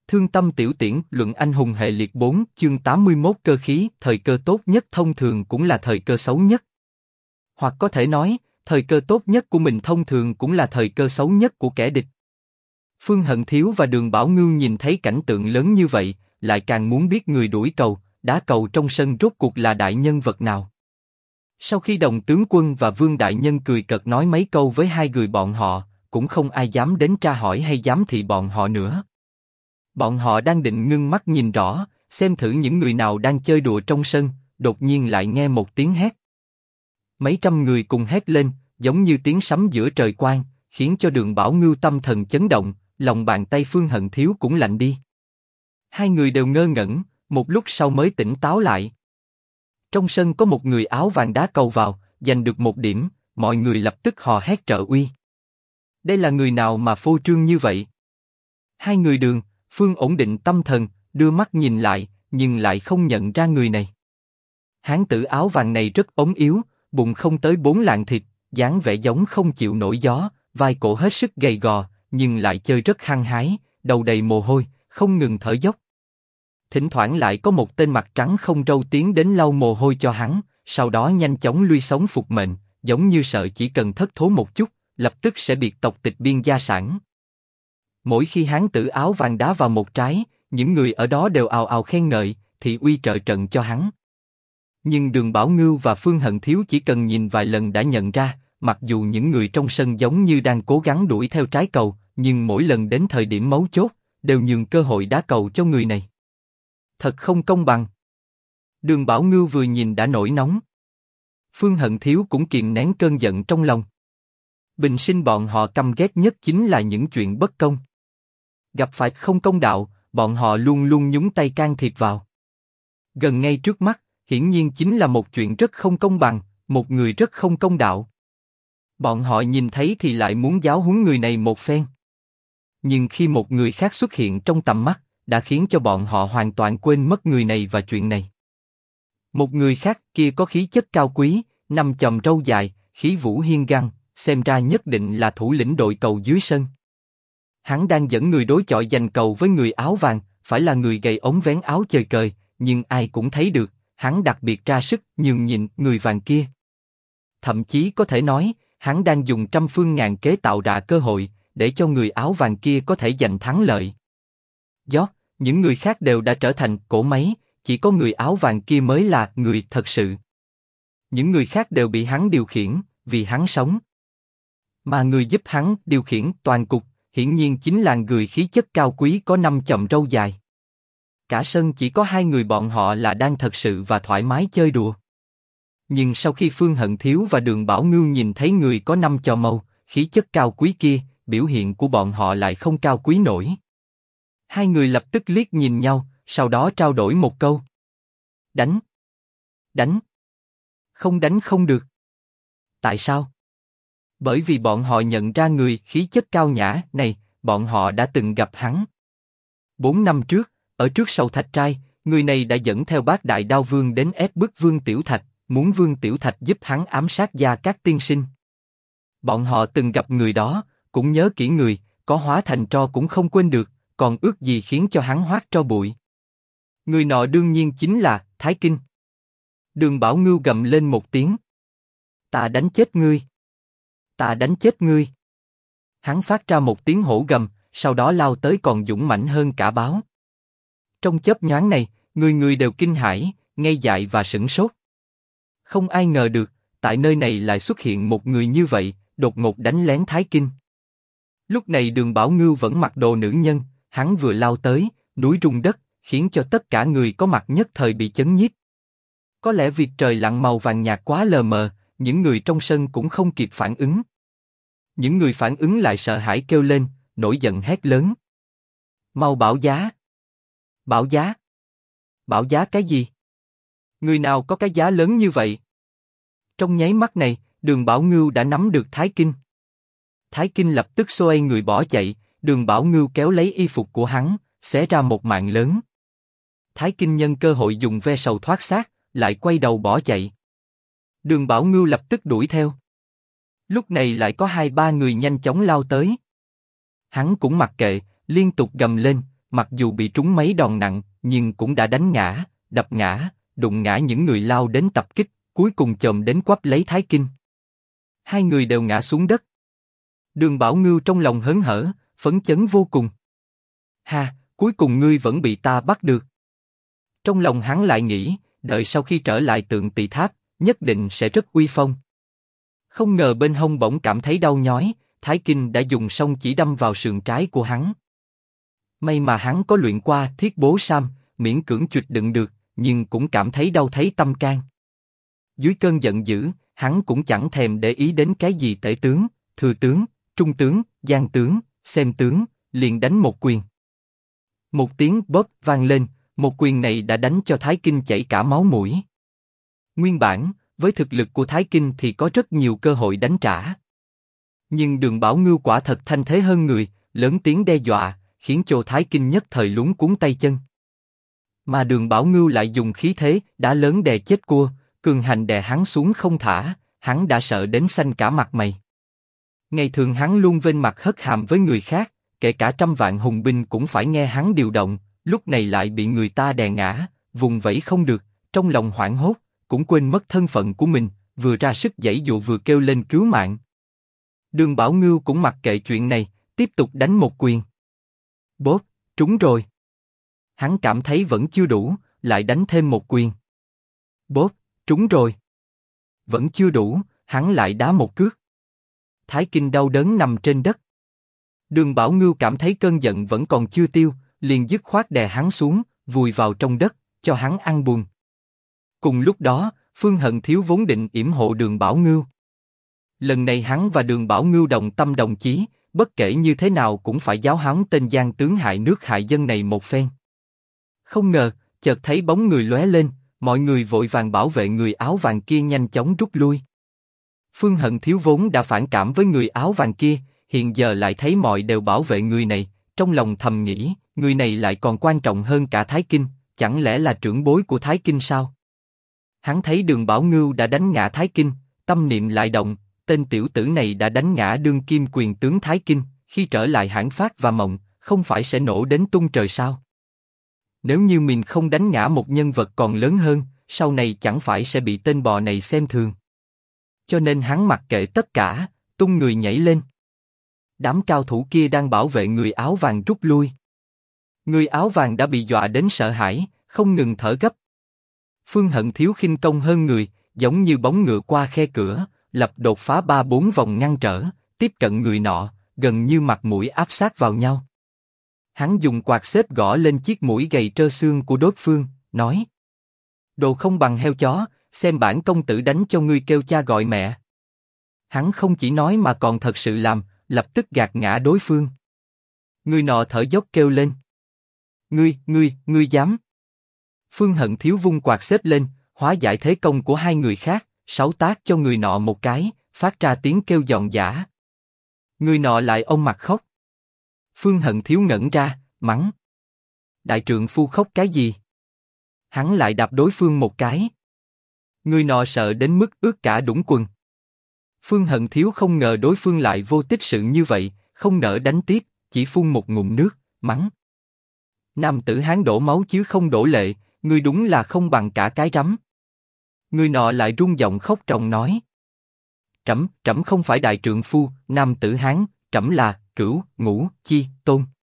Thương tâm tiểu tiễn, luận anh hùng hệ liệt 4, chương 81 cơ khí, thời cơ tốt nhất thông thường cũng là thời cơ xấu nhất. Hoặc có thể nói, thời cơ tốt nhất của mình thông thường cũng là thời cơ xấu nhất của kẻ địch. Phương Hận Thiếu và Đường Bảo Ngưu nhìn thấy cảnh tượng lớn như vậy, lại càng muốn biết người đuổi cầu, đá cầu trong sân rốt cuộc là đại nhân vật nào. Sau khi Đồng tướng quân và Vương đại nhân cười cợt nói mấy câu với hai người bọn họ, cũng không ai dám đến tra hỏi hay giám thị bọn họ nữa. Bọn họ đang định ngưng mắt nhìn rõ, xem thử những người nào đang chơi đùa trong sân, đột nhiên lại nghe một tiếng hét. Mấy trăm người cùng hét lên, giống như tiếng sấm giữa trời quang, khiến cho Đường Bảo Ngưu tâm thần chấn động, lòng bàn tay Phương Hận Thiếu cũng lạnh đi. Hai người đều ngơ ngẩn, một lúc sau mới tỉnh táo lại. Trong sân có một người áo vàng đá cầu vào, giành được một điểm, mọi người lập tức hò hét trợ uy. Đây là người nào mà phô trương như vậy? Hai người Đường, Phương ổn định tâm thần, đưa mắt nhìn lại, nhưng lại không nhận ra người này. Hán tử áo vàng này rất ốm yếu, bụng không tới 4 lạng thịt, dáng vẻ giống không chịu nổi gió, vai cổ hết sức gầy gò, nhưng lại chơi rất hăng hái, đầu đầy mồ hôi, không ngừng thở dốc. Thỉnh thoảng lại có một tên mặt trắng không râu tiến đến lau mồ hôi cho hắn, sau đó nhanh chóng lui sống phục mệnh, giống như sợ chỉ cần thất thố một chút, lập tức sẽ biệt tộc tịch biên gia sản. Mỗi khi hán tử áo vàng đá vào một trái, những người ở đó đều ào ào khen ngợi, thị uy trợ trận cho hắn. Nhưng Đường Bảo Ngưu và Phương Hận Thiếu chỉ cần nhìn vài lần đã nhận ra, mặc dù những người trong sân giống như đang cố gắng đuổi theo trái cầu, nhưng mỗi lần đến thời điểm mấu chốt, đều nhường cơ hội đá cầu cho người này. Thật không công bằng. Đường Bảo Ngưu vừa nhìn đã nổi nóng. Phương Hận Thiếu cũng kìm nén cơn giận trong lòng. Bình sinh bọn họ căm ghét nhất chính là những chuyện bất công. Gặp phải không công đạo, bọn họ luôn luôn nhúng tay can thiệp vào. Gần ngay trước mắt, hiển nhiên chính là một chuyện rất không công bằng, một người rất không công đạo. Bọn họ nhìn thấy thì lại muốn giáo huấn người này một phen. Nhưng khi một người khác xuất hiện trong tầm mắt, đã khiến cho bọn họ hoàn toàn quên mất người này và chuyện này. Một người khác kia có khí chất cao quý, năm chòm râu dài, khí vũ hiên ngang, xem ra nhất định là thủ lĩnh đội cầu dưới sân. Hắn đang dẫn người đối chọi giành cầu với người áo vàng, phải là người gầy ống vén áo chơi cời, nhưng ai cũng thấy được, hắn đặc biệt ra sức nhường nhịn người vàng kia. Thậm chí có thể nói, hắn đang dùng trăm phương ngàn kế tạo ra cơ hội, để cho người áo vàng kia có thể giành thắng lợi. Những người khác đều đã trở thành cỗ máy, chỉ có người áo vàng kia mới là người thật sự. Những người khác đều bị hắn điều khiển, vì hắn sống. Mà người giúp hắn điều khiển toàn cục, hiển nhiên chính là người khí chất cao quý có 5 chòm râu dài. Cả sân chỉ có hai người bọn họ là đang thật sự và thoải mái chơi đùa. Nhưng sau khi Phương Hận Thiếu và Đường Bảo Ngưu nhìn thấy người có 5 chòm màu, khí chất cao quý kia, biểu hiện của bọn họ lại không cao quý nổi. Hai người lập tức liếc nhìn nhau, sau đó trao đổi một câu. Đánh! Đánh! Không đánh không được. Tại sao? Bởi vì bọn họ nhận ra người khí chất cao nhã này, bọn họ đã từng gặp hắn. 4 năm trước, ở trước Sầu Thạch Trai, người này đã dẫn theo Bát Đại Đao Vương đến ép bức Vương Tiểu Thạch, muốn Vương Tiểu Thạch giúp hắn ám sát Gia Cát tiên sinh. Bọn họ từng gặp người đó, cũng nhớ kỹ người, có hóa thành tro cũng không quên được, còn ước gì khiến cho hắn hoát tro bụi. Người nọ đương nhiên chính là Thái Kinh. Đường Bảo Ngưu gầm lên một tiếng. Ta đánh chết ngươi. Ta đánh chết ngươi. Hắn phát ra một tiếng hổ gầm, sau đó lao tới còn dũng mãnh hơn cả báo. Trong chớp nhoáng này, người người đều kinh hãi, ngây dại và sửng sốt. Không ai ngờ được, tại nơi này lại xuất hiện một người như vậy, đột ngột đánh lén Thái Kinh. Lúc này Đường Bảo Ngưu vẫn mặc đồ nữ nhân, hắn vừa lao tới, núi rung đất, khiến cho tất cả người có mặt nhất thời bị chấn nhiếp. Có lẽ vì trời lặn màu vàng nhạt quá lờ mờ, những người trong sân cũng không kịp phản ứng. Những người phản ứng lại sợ hãi kêu lên, nổi giận hét lớn. Mau bảo giá! Bảo giá! Bảo giá cái gì? Người nào có cái giá lớn như vậy? Trong nháy mắt này, Đường Bảo Ngưu đã nắm được Thái Kinh. Thái Kinh lập tức xoay người bỏ chạy, Đường Bảo Ngưu kéo lấy y phục của hắn, xé ra một mạng lớn. Thái Kinh nhân cơ hội dùng ve sầu thoát xác, lại quay đầu bỏ chạy. Đường Bảo Ngưu lập tức đuổi theo. Lúc này lại có 2-3 người nhanh chóng lao tới. Hắn cũng mặc kệ, liên tục gầm lên, mặc dù bị trúng mấy đòn nặng, nhưng cũng đã đánh ngã, đập ngã, đụng ngã những người lao đến tập kích, cuối cùng chồm đến quắp lấy Thái Kinh. Hai người đều ngã xuống đất. Đường Bảo Ngưu trong lòng hớn hở, phấn chấn vô cùng. Ha, cuối cùng ngươi vẫn bị ta bắt được. Trong lòng hắn lại nghĩ, đợi sau khi trở lại Tượng Tỳ Tháp, nhất định sẽ rất uy phong. Không ngờ bên hông bỗng cảm thấy đau nhói, Thái Kinh đã dùng song chỉ đâm vào sườn trái của hắn. May mà hắn có luyện qua Thiết Bố Sam, miễn cưỡng chụp đựng được, nhưng cũng cảm thấy đau thấy tâm can. Dưới cơn giận dữ, hắn cũng chẳng thèm để ý đến cái gì tể tướng, thừa tướng, trung tướng, giang tướng, xem tướng, liền đánh một quyền. Một tiếng bóp vang lên, một quyền này đã đánh cho Thái Kinh chảy cả máu mũi. Nguyên bản, với thực lực của Thái Kinh thì có rất nhiều cơ hội đánh trả. Nhưng Đường Bảo Ngưu quả thật thanh thế hơn người, lớn tiếng đe dọa, khiến cho Thái Kinh nhất thời luống cuống tay chân. Mà Đường Bảo Ngưu lại dùng khí thế đá lớn đè chết cua, cường hành đè hắn xuống không thả, hắn đã sợ đến xanh cả mặt mày. Ngày thường hắn luôn vênh mặt hất hàm với người khác, kể cả trăm vạn hùng binh cũng phải nghe hắn điều động, lúc này lại bị người ta đè ngã, vùng vẫy không được, trong lòng hoảng hốt, cũng quên mất thân phận của mình, vừa ra sức giãy dụa vừa kêu lên cứu mạng. Đường Bảo Ngưu cũng mặc kệ chuyện này, tiếp tục đánh một quyền. Bốp, trúng rồi. Hắn cảm thấy vẫn chưa đủ, lại đánh thêm một quyền. Bốp, trúng rồi. Vẫn chưa đủ, hắn lại đá một cước. Thái Kinh đau đớn nằm trên đất. Đường Bảo Ngưu cảm thấy cơn giận vẫn còn chưa tiêu, liền dứt khoát đè hắn xuống, vùi vào trong đất, cho hắn ăn buồn. Cùng lúc đó, Phương Hận Thiếu vốn định yểm hộ Đường Bảo Ngưu. Lần này hắn và Đường Bảo Ngưu đồng tâm đồng chí, bất kể như thế nào cũng phải giáo huấn tên gian tướng hại nước hại dân này một phen. Không ngờ, chợt thấy bóng người lóe lên, mọi người vội vàng bảo vệ người áo vàng kia nhanh chóng rút lui. Phương Hận Thiếu vốn đã phản cảm với người áo vàng kia, hiện giờ lại thấy mọi đều bảo vệ người này, trong lòng thầm nghĩ, người này lại còn quan trọng hơn cả Thái Kinh, chẳng lẽ là trưởng bối của Thái Kinh sao? Hắn thấy Đường Bảo Ngưu đã đánh ngã Thái Kinh, tâm niệm lại động, tên tiểu tử này đã đánh ngã đương kim quyền tướng Thái Kinh, khi trở lại Hãn Phát và Mộng, không phải sẽ nổ đến tung trời sao? Nếu như mình không đánh ngã một nhân vật còn lớn hơn, sau này chẳng phải sẽ bị tên bò này xem thường. Cho nên hắn mặc kệ tất cả, tung người nhảy lên. Đám cao thủ kia đang bảo vệ người áo vàng rút lui. Người áo vàng đã bị dọa đến sợ hãi, không ngừng thở gấp. Phương Hận Thiếu khinh công hơn người, giống như bóng ngựa qua khe cửa, lập đột phá 3-4 vòng ngăn trở, tiếp cận người nọ, gần như mặt mũi áp sát vào nhau. Hắn dùng quạt xếp gõ lên chiếc mũi gầy trơ xương của đối phương, nói: Đồ không bằng heo chó, xem bản công tử đánh cho ngươi kêu cha gọi mẹ. Hắn không chỉ nói mà còn thật sự làm, lập tức gạt ngã đối phương. Người nọ thở dốc kêu lên: Ngươi dám? Phương Hận Thiếu vung quạt xếp lên, hóa giải thế công của hai người khác, sáu tác cho người nọ một cái, phát ra tiếng kêu giòn giã. Người nọ lại ôm mặt khóc. Phương Hận Thiếu ngẩn ra, mắng: Đại trượng phu khóc cái gì? Hắn lại đạp đối phương một cái. Người nọ sợ đến mức ướt cả đũng quần. Phương Hận Thiếu không ngờ đối phương lại vô tích sự như vậy, không nỡ đánh tiếp, chỉ phun một ngụm nước, mắng: Nam tử Hán đổ máu chứ không đổ lệ, ngươi đúng là không bằng cả cái rắm. Người nọ lại rung giọng khóc tròng nói: Trẫm không phải đại trượng phu, nam tử Hán, trẫm là Cửu Ngũ Chi Tôn.